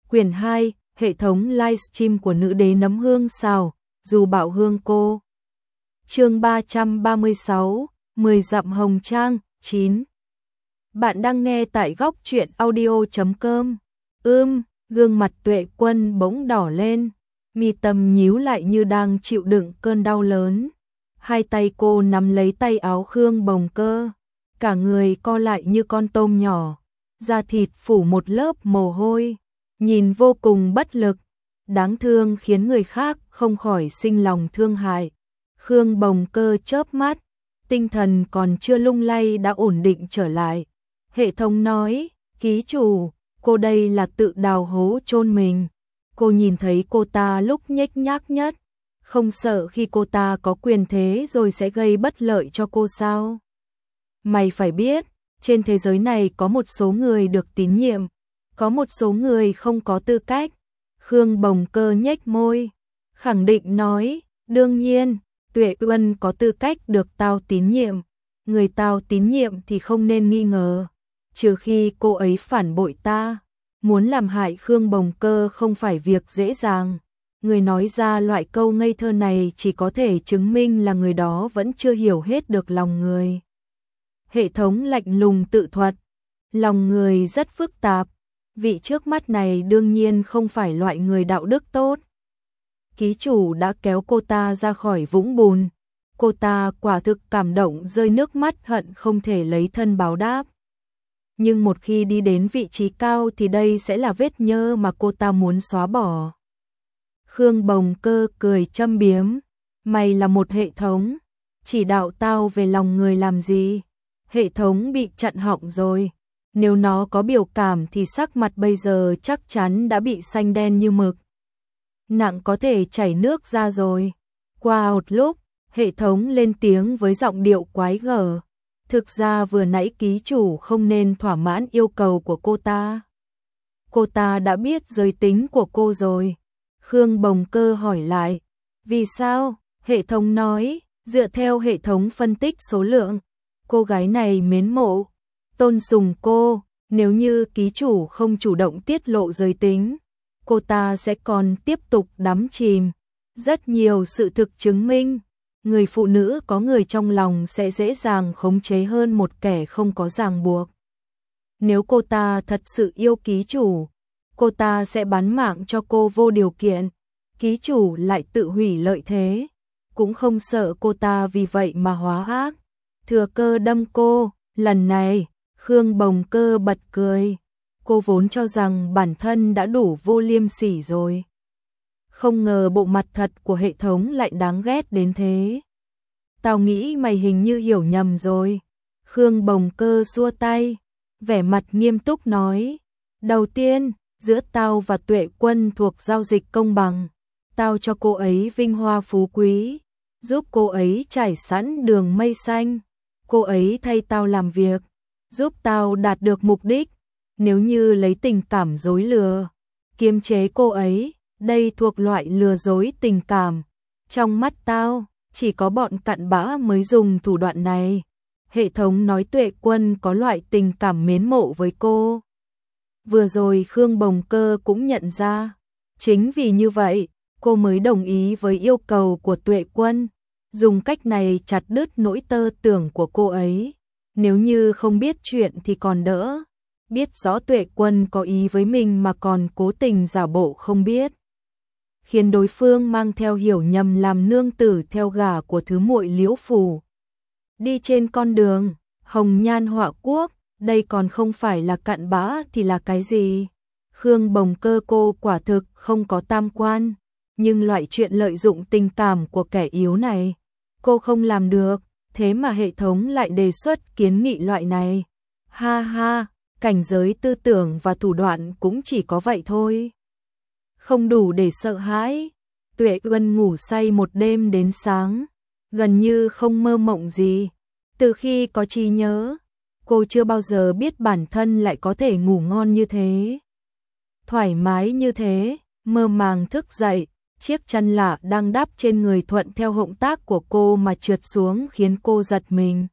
Quyển 2, hệ thống livestream của nữ đế nấm hương xào, dù bảo hương cô. Chương 336, 10 dặm hồng trang, 9. Bạn đang nghe tại góc truyện audio.com. Gương mặt Tuệ Quân bỗng đỏ lên, mi tâm nhíu lại như đang chịu đựng cơn đau lớn. Hai tay cô nắm lấy tay áo Khương Bồng Cơ, cả người co lại như con tôm nhỏ, da thịt phủ một lớp mồ hôi, nhìn vô cùng bất lực, đáng thương khiến người khác không khỏi sinh lòng thương hại. Khương Bồng Cơ chớp mắt, tinh thần còn chưa lung lay đã ổn định trở lại. Hệ thống nói, ký chủ, cô đây là tự đào hố chôn mình. Cô nhìn thấy cô ta lúc nhếch nhác nhất, không sợ khi cô ta có quyền thế rồi sẽ gây bất lợi cho cô sao? Mày phải biết, trên thế giới này có một số người được tín nhiệm, có một số người không có tư cách. Khương Bồng Cơ nhếch môi, khẳng định nói, đương nhiên, Tuệ Uân có tư cách được tao tín nhiệm. Người tao tín nhiệm thì không nên nghi ngờ, trừ khi cô ấy phản bội ta. Muốn làm hại Khương Bồng Cơ không phải việc dễ dàng. Người nói ra loại câu ngây thơ này chỉ có thể chứng minh là người đó vẫn chưa hiểu hết được lòng người. Hệ thống lạnh lùng tự thuật, lòng người rất phức tạp, vị trước mắt này đương nhiên không phải loại người đạo đức tốt. Ký chủ đã kéo cô ta ra khỏi vũng bùn, cô ta quả thực cảm động rơi nước mắt hận không thể lấy thân báo đáp. Nhưng một khi đi đến vị trí cao thì đây sẽ là vết nhơ mà cô ta muốn xóa bỏ. Khương Bồng Cơ cười châm biếm, mày là một hệ thống, chỉ đạo tao về lòng người làm gì? Hệ thống bị chặn họng rồi, nếu nó có biểu cảm thì sắc mặt bây giờ chắc chắn đã bị xanh đen như mực. Nặng có thể chảy nước ra rồi. Qua một lúc, hệ thống lên tiếng với giọng điệu quái gở. Thực ra vừa nãy ký chủ không nên thỏa mãn yêu cầu của cô ta. Cô ta đã biết giới tính của cô rồi. Khương Bồng Cơ hỏi lại, vì sao? Hệ thống nói, dựa theo hệ thống phân tích số lượng, cô gái này mến mộ, tôn sùng cô, nếu như ký chủ không chủ động tiết lộ giới tính, cô ta sẽ còn tiếp tục đắm chìm. Rất nhiều sự thực chứng minh, người phụ nữ có người trong lòng sẽ dễ dàng khống chế hơn một kẻ không có ràng buộc. Nếu cô ta thật sự yêu ký chủ, cô ta sẽ bán mạng cho cô vô điều kiện. Ký chủ lại tự hủy lợi thế, cũng không sợ cô ta vì vậy mà hóa ác, thừa cơ đâm cô. Lần này, Khương Bồng Cơ bật cười. Cô vốn cho rằng bản thân đã đủ vô liêm sỉ rồi, không ngờ bộ mặt thật của hệ thống lại đáng ghét đến thế. Tao nghĩ mày hình như hiểu nhầm rồi. Khương Bồng Cơ xua tay, vẻ mặt nghiêm túc nói, đầu tiên, giữa tao và Tuệ Quân thuộc giao dịch công bằng. Tao cho cô ấy vinh hoa phú quý, giúp cô ấy trải sẵn đường mây xanh. Cô ấy thay tao làm việc, giúp tao đạt được mục đích. Nếu như lấy tình cảm dối lừa, kiềm chế cô ấy, đây thuộc loại lừa dối tình cảm. Trong mắt tao, chỉ có bọn cặn bã mới dùng thủ đoạn này. Hệ thống nói Tuệ Quân có loại tình cảm mến mộ với cô. Vừa rồi Khương Bồng Cơ cũng nhận ra, chính vì như vậy, cô mới đồng ý với yêu cầu của Tuệ Quân, dùng cách này chặt đứt nỗi tơ tưởng của cô ấy. Nếu như không biết chuyện thì còn đỡ, biết rõ Tuệ Quân có ý với mình mà còn cố tình giả bộ không biết, khiến đối phương mang theo hiểu nhầm làm nương tử theo gả của thứ muội Liễu Phủ. Đi trên con đường hồng nhan họa quốc, đây còn không phải là cặn bã thì là cái gì? Khương Bồng Cơ cô quả thực không có tam quan, nhưng loại chuyện lợi dụng tình cảm của kẻ yếu này, cô không làm được, thế mà hệ thống lại đề xuất kiến nghị loại này. Ha ha, cảnh giới tư tưởng và thủ đoạn cũng chỉ có vậy thôi, không đủ để sợ hãi. Tuệ Uân ngủ say một đêm đến sáng, gần như không mơ mộng gì. Từ khi có trí nhớ, cô chưa bao giờ biết bản thân lại có thể ngủ ngon như thế, thoải mái như thế. Mơ màng thức dậy, chiếc chăn lạ đang đắp trên người thuận theo động tác của cô mà trượt xuống khiến cô giật mình.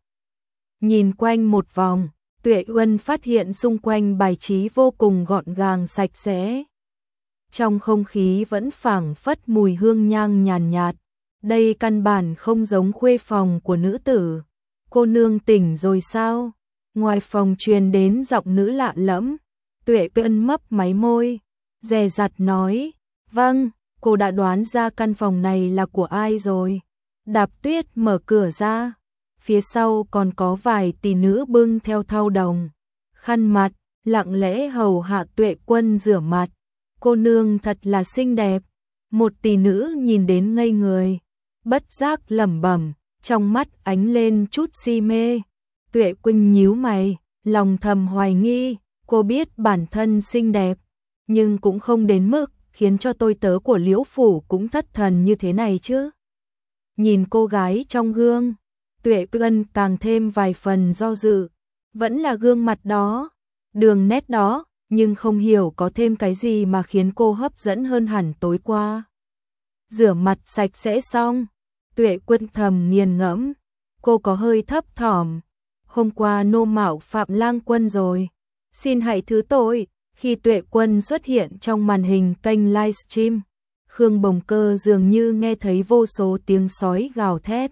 Nhìn quanh một vòng, Tuệ Uân phát hiện xung quanh bài trí vô cùng gọn gàng sạch sẽ. trong không khí vẫn phảng phất mùi hương nhang nhàn nhạt. Đây căn bản không giống khuê phòng của nữ tử. Cô nương tỉnh rồi sao? Ngoài phòng truyền đến giọng nữ lạ lẫm. Tuệ Ân mấp máy môi, dè dặt nói, vâng, cô đã đoán ra căn phòng này là của ai rồi. Đạp Tuyết mở cửa ra, phía sau còn có vài tỷ nữ bưng theo thau đồng, khăn mặt, lặng lẽ hầu hạ Tuệ Quân rửa mặt. Cô nương thật là xinh đẹp. Một tỷ nữ nhìn đến ngây người, bất giác lẩm bẩm, trong mắt ánh lên chút si mê. Tuệ Quân nhíu mày, lòng thầm hoài nghi, cô biết bản thân xinh đẹp, nhưng cũng không đến mức khiến cho tôi tớ của Liễu phủ cũng thất thần như thế này chứ. Nhìn cô gái trong gương, Tuệ Quân càng thêm vài phần do dự, vẫn là gương mặt đó, đường nét đó, nhưng không hiểu có thêm cái gì mà khiến cô hấp dẫn hơn hẳn tối qua. Rửa mặt sạch sẽ xong, Tuệ Quân thầm nghiền ngẫm, cô có hơi thấp thỏm. Hôm qua nô mạo phạm lang quân rồi, xin hãy thứ tội. Khi Tuệ Quân xuất hiện trong màn hình kênh livestream, Khương Bồng Cơ dường như nghe thấy vô số tiếng sói gào thét.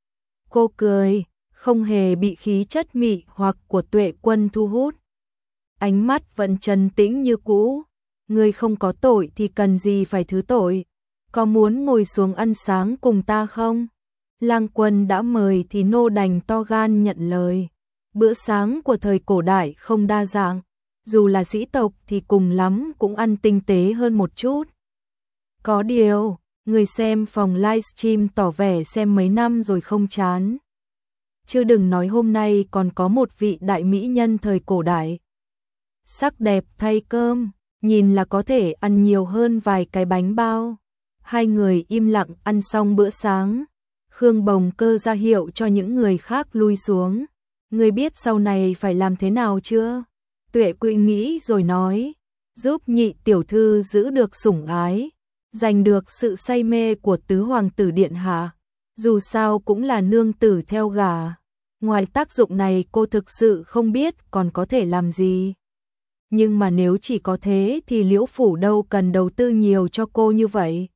Cô cười, không hề bị khí chất mị hoặc của Tuệ Quân thu hút. Ánh mắt vẫn trấn tĩnh như cũ, người không có tội thì cần gì phải thứ tội, có muốn ngồi xuống ăn sáng cùng ta không? Lang quân đã mời thì nô đành to gan nhận lời. Bữa sáng của thời cổ đại không đa dạng, dù là sĩ tộc thì cùng lắm cũng ăn tinh tế hơn một chút. Có điều, người xem phòng livestream tỏ vẻ xem mấy năm rồi không chán. Chứ đừng nói hôm nay còn có một vị đại mỹ nhân thời cổ đại. Sắc đẹp thay cơm, nhìn là có thể ăn nhiều hơn vài cái bánh bao. Hai người im lặng ăn xong bữa sáng. Khương Bồng Cơ ra hiệu cho những người khác lui xuống. Người biết sau này phải làm thế nào chưa? Tuệ Quỳnh nghĩ rồi nói, giúp nhị tiểu thư giữ được sủng ái, giành được sự say mê của tứ hoàng tử điện hạ. Dù sao cũng là nương tử theo gả. Ngoài tác dụng này cô thực sự không biết còn có thể làm gì. Nhưng mà nếu chỉ có thế thì Liễu phủ đâu cần đầu tư nhiều cho cô như vậy.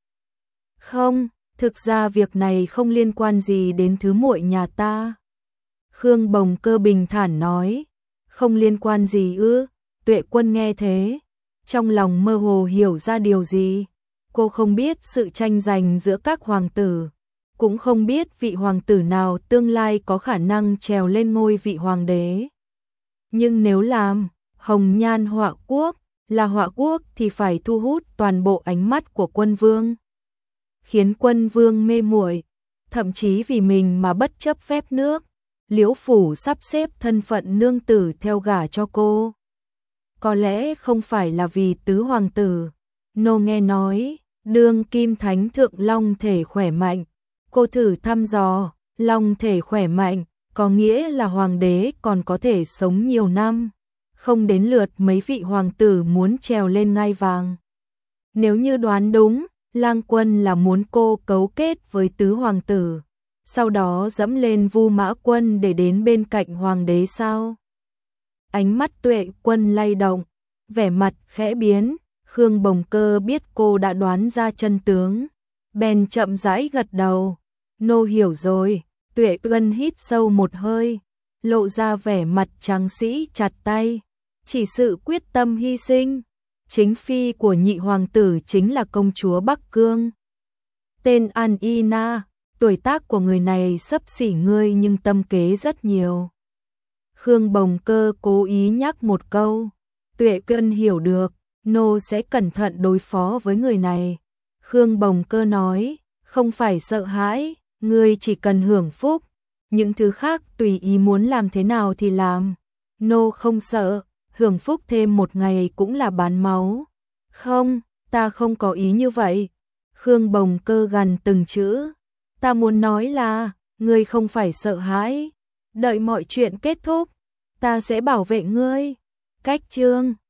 Không, thực ra việc này không liên quan gì đến thứ muội nhà ta. Khương Bồng Cơ bình thản nói, không liên quan gì ư? Tuệ Quân nghe thế, trong lòng mơ hồ hiểu ra điều gì. Cô không biết sự tranh giành giữa các hoàng tử, cũng không biết vị hoàng tử nào tương lai có khả năng trèo lên ngôi vị hoàng đế. Nhưng nếu làm hồng nhan họa quốc, là họa quốc thì phải thu hút toàn bộ ánh mắt của quân vương, khiến quân vương mê muội, thậm chí vì mình mà bất chấp phép nước. Liễu phủ sắp xếp thân phận nương tử theo gả cho cô. Có lẽ không phải là vì tứ hoàng tử. Nô nghe nói, đương kim thánh thượng long thể khỏe mạnh. Cô thử thăm dò, long thể khỏe mạnh, có nghĩa là hoàng đế còn có thể sống nhiều năm. Không đến lượt mấy vị hoàng tử muốn trèo lên ngai vàng. Nếu như đoán đúng, Lang Quân là muốn cô cấu kết với tứ hoàng tử, sau đó dẫm lên Vu Mã Quân để đến bên cạnh hoàng đế sao? Ánh mắt Tuệ Quân lay động, vẻ mặt khẽ biến. Khương Bồng Cơ biết cô đã đoán ra chân tướng, bèn chậm rãi gật đầu. Nô hiểu rồi. Tuệ Quân hít sâu một hơi, lộ ra vẻ mặt tráng sĩ chặt tay, chỉ sự quyết tâm hy sinh. Chính phi của nhị hoàng tử chính là công chúa Bắc Cương, tên An Y Na. Tuổi tác của người này xấp xỉ ngươi nhưng tâm kế rất nhiều. Khương Bồng Cơ cố ý nhắc một câu. Tuệ Quân hiểu được, nô sẽ cẩn thận đối phó với người này. Khương Bồng Cơ nói, không phải sợ hãi, ngươi chỉ cần hưởng phúc, những thứ khác tùy ý muốn làm thế nào thì làm. Nô không sợ, hưởng phúc thêm một ngày cũng là bán máu. Không, ta không có ý như vậy. Khương Bồng Cơ gằn từng chữ. Ta muốn nói là, ngươi không phải sợ hãi. Đợi mọi chuyện kết thúc, ta sẽ bảo vệ ngươi. Cách chương